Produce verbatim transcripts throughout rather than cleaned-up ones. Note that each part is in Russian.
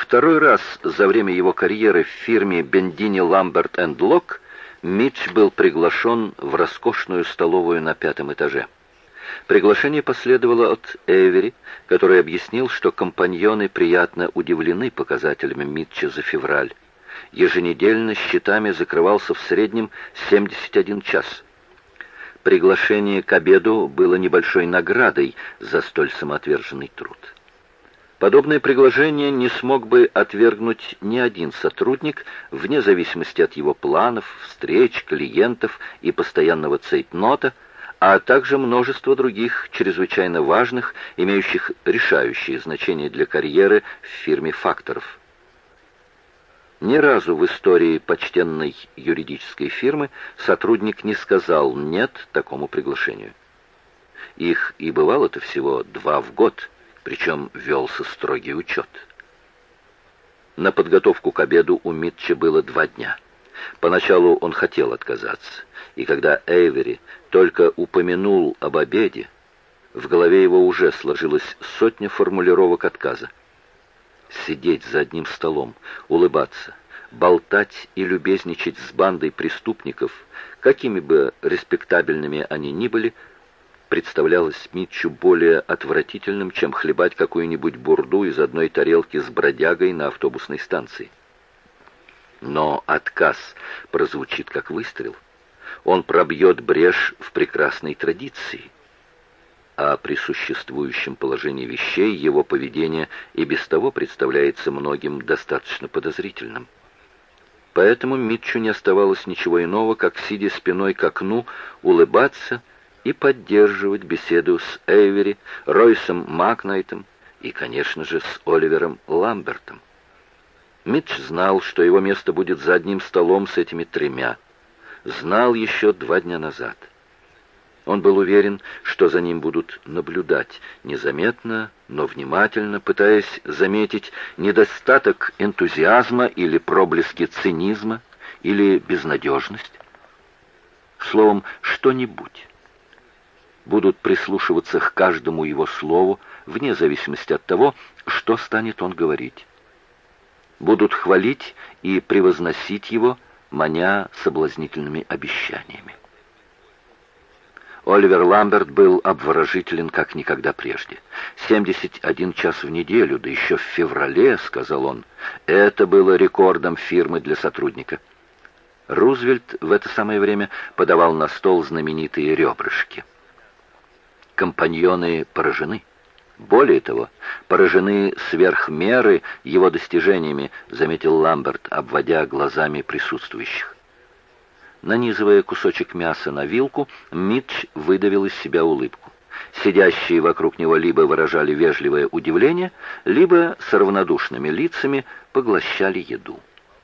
Второй раз за время его карьеры в фирме Бендини Ламберт энд Лок Митч был приглашен в роскошную столовую на пятом этаже. Приглашение последовало от Эйвери, который объяснил, что компаньоны приятно удивлены показателями Митча за февраль. Еженедельно счетами закрывался в среднем семьдесят один час. Приглашение к обеду было небольшой наградой за столь самоотверженный труд. Подобное приглашение не смог бы отвергнуть ни один сотрудник, вне зависимости от его планов, встреч, клиентов и постоянного цейтнота, а также множество других чрезвычайно важных, имеющих решающее значение для карьеры в фирме факторов. Ни разу в истории почтенной юридической фирмы сотрудник не сказал «нет» такому приглашению. Их и бывало-то всего два в год, причем велся строгий учет. На подготовку к обеду у Митча было два дня. Поначалу он хотел отказаться, и когда Эйвери только упомянул об обеде, в голове его уже сложилась сотня формулировок отказа. Сидеть за одним столом, улыбаться, болтать и любезничать с бандой преступников, какими бы респектабельными они ни были, представлялось Митчу более отвратительным, чем хлебать какую-нибудь бурду из одной тарелки с бродягой на автобусной станции. Но отказ прозвучит как выстрел. Он пробьет брешь в прекрасной традиции. А при существующем положении вещей его поведение и без того представляется многим достаточно подозрительным. Поэтому Митчу не оставалось ничего иного, как, сидя спиной к окну, улыбаться и поддерживать беседу с Эйвери, Ройсом Макнайтом и, конечно же, с Оливером Ламбертом. Митч знал, что его место будет за одним столом с этими тремя. Знал еще два дня назад. Он был уверен, что за ним будут наблюдать, незаметно, но внимательно, пытаясь заметить недостаток энтузиазма или проблески цинизма, или безнадежность. Словом, что-нибудь. Будут прислушиваться к каждому его слову, вне зависимости от того, что станет он говорить. Будут хвалить и превозносить его, маня соблазнительными обещаниями. Оливер Ламберт был обворожителен как никогда прежде. «семьдесят один час в неделю, да еще в феврале», — сказал он. Это было рекордом фирмы для сотрудника. Рузвельт в это самое время подавал на стол знаменитые ребрышки. Компаньоны поражены. Более того, поражены сверх меры его достижениями, заметил Ламберт, обводя глазами присутствующих. Нанизывая кусочек мяса на вилку, Митч выдавил из себя улыбку. Сидящие вокруг него либо выражали вежливое удивление, либо с равнодушными лицами поглощали еду.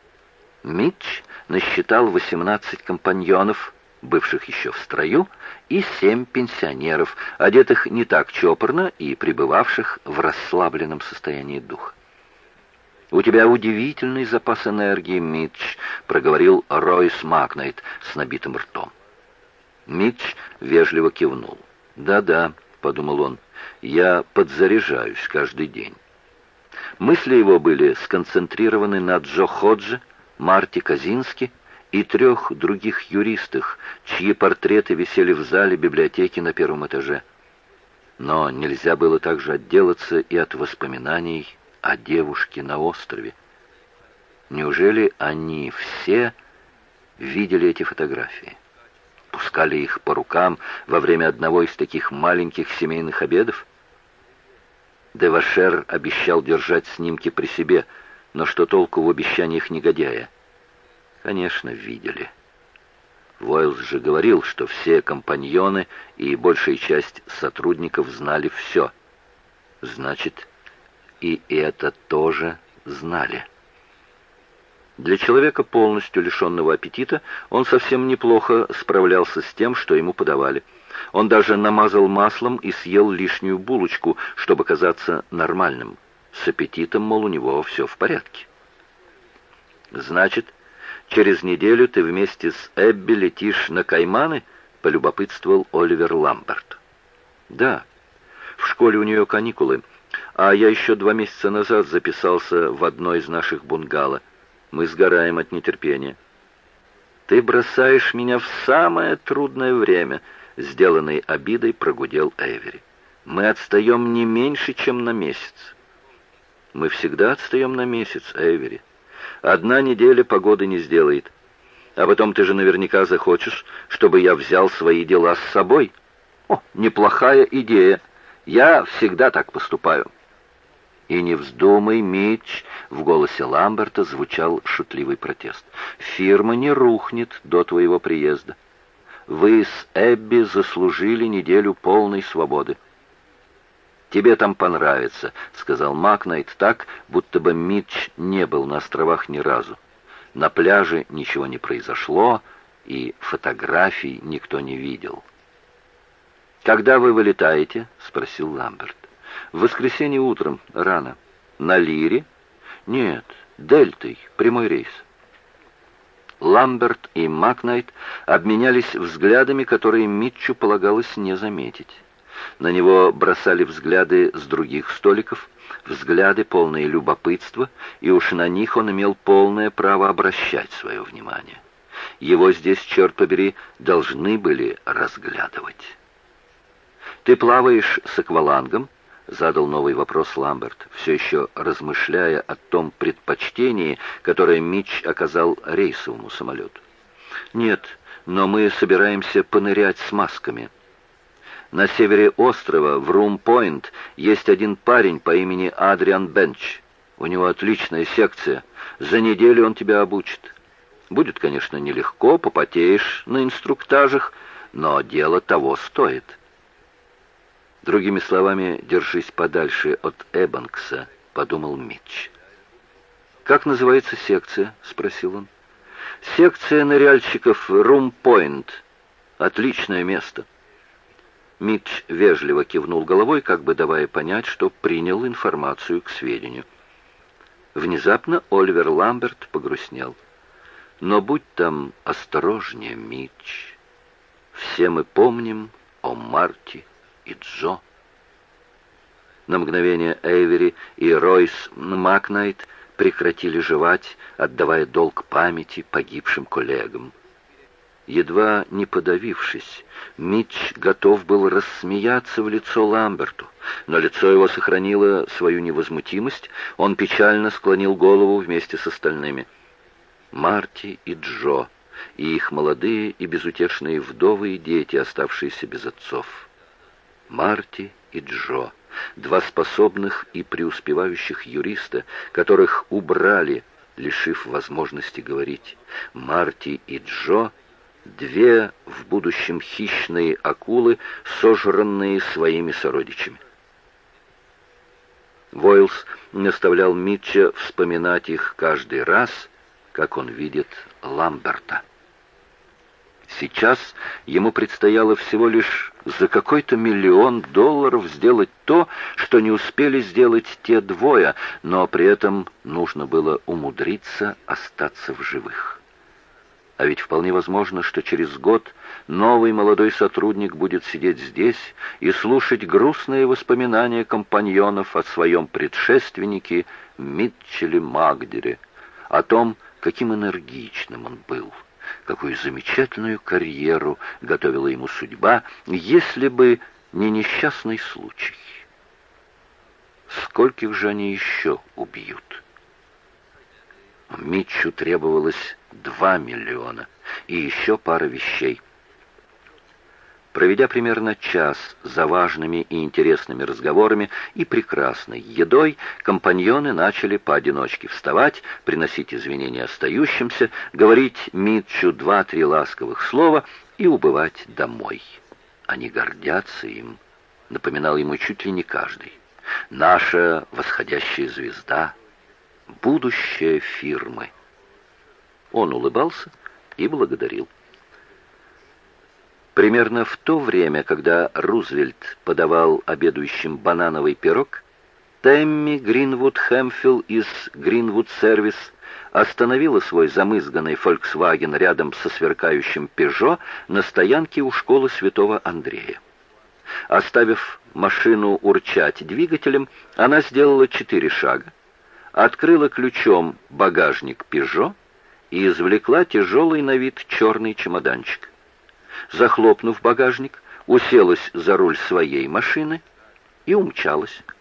Митч насчитал восемнадцать компаньонов, бывших еще в строю, и семь пенсионеров, одетых не так чопорно и пребывавших в расслабленном состоянии духа. «У тебя удивительный запас энергии, Митч», — проговорил Ройс Макнайт с набитым ртом. Митч вежливо кивнул. «Да-да», — подумал он, — «я подзаряжаюсь каждый день». Мысли его были сконцентрированы на Джо Ходже, Марти Казински и трех других юристах, чьи портреты висели в зале библиотеки на первом этаже. Но нельзя было также отделаться и от воспоминаний о девушке на острове. Неужели они все видели эти фотографии? Пускали их по рукам во время одного из таких маленьких семейных обедов? Девашер обещал держать снимки при себе, но что толку в обещаниях негодяя? Конечно, видели. Войлс же говорил, что все компаньоны и большая часть сотрудников знали все. Значит, и это тоже знали. Для человека, полностью лишенного аппетита, он совсем неплохо справлялся с тем, что ему подавали. Он даже намазал маслом и съел лишнюю булочку, чтобы казаться нормальным. С аппетитом, мол, у него все в порядке. «Значит, через неделю ты вместе с Эбби летишь на Кайманы?» — полюбопытствовал Оливер Ламберт. «Да, в школе у нее каникулы, А я еще два месяца назад записался в одно из наших бунгало. Мы сгораем от нетерпения». «Ты бросаешь меня в самое трудное время», — сделанной обидой прогудел Эйвери. «Мы отстаем не меньше, чем на месяц». «Мы всегда отстаем на месяц, Эйвери. Одна неделя погоды не сделает. А потом ты же наверняка захочешь, чтобы я взял свои дела с собой. О, неплохая идея. Я всегда так поступаю». «И не вздумай, Митч», — в голосе Ламберта звучал шутливый протест. «Фирма не рухнет до твоего приезда. Вы с Эбби заслужили неделю полной свободы». «Тебе там понравится», — сказал Макнайт так, будто бы Митч не был на островах ни разу. На пляже ничего не произошло, и фотографий никто не видел. «Когда вы вылетаете?» — спросил Ламберт. «В воскресенье утром, рано. На Лире?» «Нет, Дельтой, прямой рейс». Ламберт и Макнайт обменялись взглядами, которые Митчу полагалось не заметить. На него бросали взгляды с других столиков, взгляды, полные любопытства, и уж на них он имел полное право обращать свое внимание. Его здесь, черт побери, должны были разглядывать. «Ты плаваешь с аквалангом?» — задал новый вопрос Ламберт, все еще размышляя о том предпочтении, которое Митч оказал рейсовому самолету. «Нет, но мы собираемся понырять с масками. На севере острова, в Рум-Пойнт, есть один парень по имени Адриан Бенч. У него отличная секция. За неделю он тебя обучит. Будет, конечно, нелегко, попотеешь на инструктажах, но дело того стоит». «Другими словами, держись подальше от Эббанкса», — подумал Митч. «Как называется секция?» — спросил он. «Секция ныряльщиков Рум-Пойнт. Отличное место». Митч вежливо кивнул головой, как бы давая понять, что принял информацию к сведению. Внезапно Оливер Ламберт погрустнел. «Но будь там осторожнее, Митч. Все мы помним о Марти и Джо». На мгновение Эйвери и Ройс Макнайт прекратили жевать, отдавая долг памяти погибшим коллегам. Едва не подавившись, Митч готов был рассмеяться в лицо Ламберту, но лицо его сохранило свою невозмутимость, он печально склонил голову вместе с остальными. Марти и Джо, и их молодые и безутешные вдовы и дети, оставшиеся без отцов. Марти и Джо, два способных и преуспевающих юриста, которых убрали, лишив возможности говорить. Марти и Джо — две в будущем хищные акулы, сожранные своими сородичами. Войлс наставлял Митча вспоминать их каждый раз, как он видит Ламберта. Сейчас ему предстояло всего лишь за какой-то миллион долларов сделать то, что не успели сделать те двое, но при этом нужно было умудриться остаться в живых. А ведь вполне возможно, что через год новый молодой сотрудник будет сидеть здесь и слушать грустные воспоминания компаньонов о своем предшественнике Митчеле Магдере, о том, каким энергичным он был, какую замечательную карьеру готовила ему судьба, если бы не несчастный случай. Скольких же они еще убьют? Митчу требовалось два миллиона и еще пара вещей. Проведя примерно час за важными и интересными разговорами и прекрасной едой, компаньоны начали поодиночке вставать, приносить извинения остающимся, говорить Митчу два-три ласковых слова и убывать домой. Они гордятся им, напоминал ему чуть ли не каждый. Наша восходящая звезда, будущее фирмы. Он улыбался и благодарил. Примерно в то время, когда Рузвельт подавал обедающим банановый пирог, Тэмми Гринвуд-Хэмфилл из Гринвуд-Сервис остановила свой замызганный «Фольксваген» рядом со сверкающим «Пежо» на стоянке у школы Святого Андрея. Оставив машину урчать двигателем, она сделала четыре шага, открыла ключом багажник «Пежо» и извлекла тяжелый на вид черный чемоданчик. Захлопнув багажник, уселась за руль своей машины и умчалась.